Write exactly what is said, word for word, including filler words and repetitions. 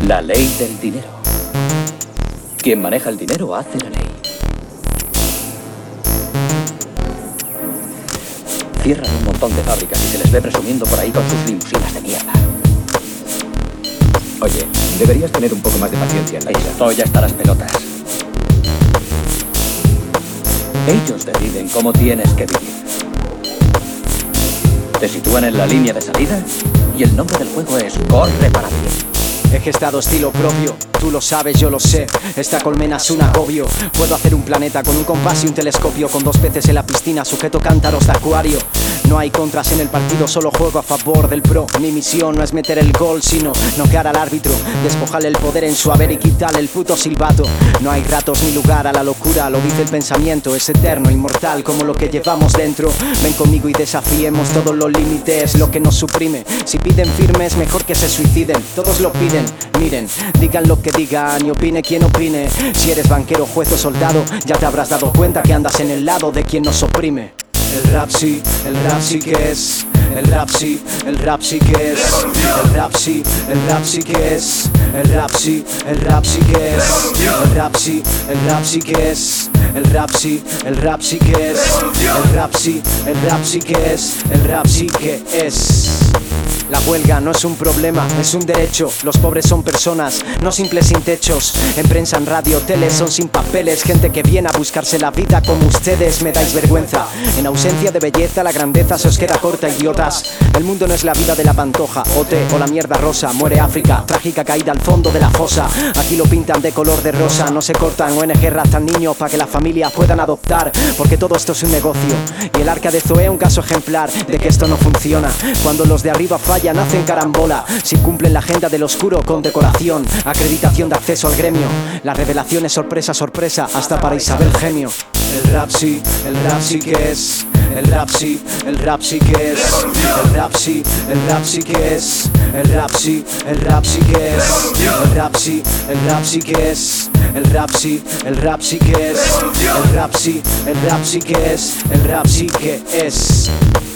La ley del dinero. Quien maneja el dinero hace la ley. Cierran un montón de fábricas y se les ve presumiendo por ahí con sus limusinas de mierda. Oye, deberías tener un poco más de paciencia en la vida. Estoy hasta las pelotas. Ellos deciden cómo tienes que vivir. Te sitúan en la línea de salida y el nombre del juego es Corre para bien. He gestado estilo propio, tú lo sabes, yo lo sé. Esta colmena es un agobio. Puedo hacer un planeta con un compás y un telescopio. Con dos peces en la piscina, sujeto cántaros de acuario. No hay contras en el partido, solo juego a favor del pro. Mi misión no es meter el gol, sino noquear al árbitro, despojarle el poder en su haber y quitarle el puto silbato. No hay ratos ni lugar a la locura, lo dice el pensamiento. Es eterno, inmortal, como lo que llevamos dentro. Ven conmigo y desafiemos todos los límites, lo que nos suprime. Si piden firmes, mejor que se suiciden. Todos lo piden, miren, digan lo que digan y opine quien opine. Si eres banquero, juez o soldado, ya te habrás dado cuenta que andas en el lado de quien nos oprime. El rap sí, el rap sí que es. El rap sí, el rap sí que es. El rap sí, el rap sí que es. El rap sí, el rap sí que es. El rap sí, el rap sí que es. El rap sí, el rap sí que es. El rap sí, el rap sí que es. El rap sí que es. La huelga no es un problema, es un derecho. Los pobres son personas, no simples sin techos. En prensa, en radio, tele, son sin papeles. Gente que viene a buscarse la vida como ustedes. Me dais vergüenza. En ausencia de belleza, la grandeza se os queda corta, idiotas. El mundo no es la vida de la pantoja, Ote o la mierda rosa. Muere África, trágica caída al fondo de la fosa. Aquí lo pintan de color de rosa. No se cortan O N G raptan niños para que las familias puedan adoptar. Porque todo esto es un negocio. Y el arca de Zoé un caso ejemplar de que esto no funciona. Cuando los de arriba fallan, hacen carambola. Si cumplen la agenda del oscuro con decoración, acreditación de acceso al gremio. La revelación es sorpresa, sorpresa, hasta para Isabel Gemio. El rap sí, el rap sí que es. El rap sí, el rap sí que es. El rap sí, el rap sí que es. El rap sí, el rap sí que es. El rap sí, el rap sí que es. El rap sí, el rap sí que es. El rap sí, el rap sí que es. El rap sí que es.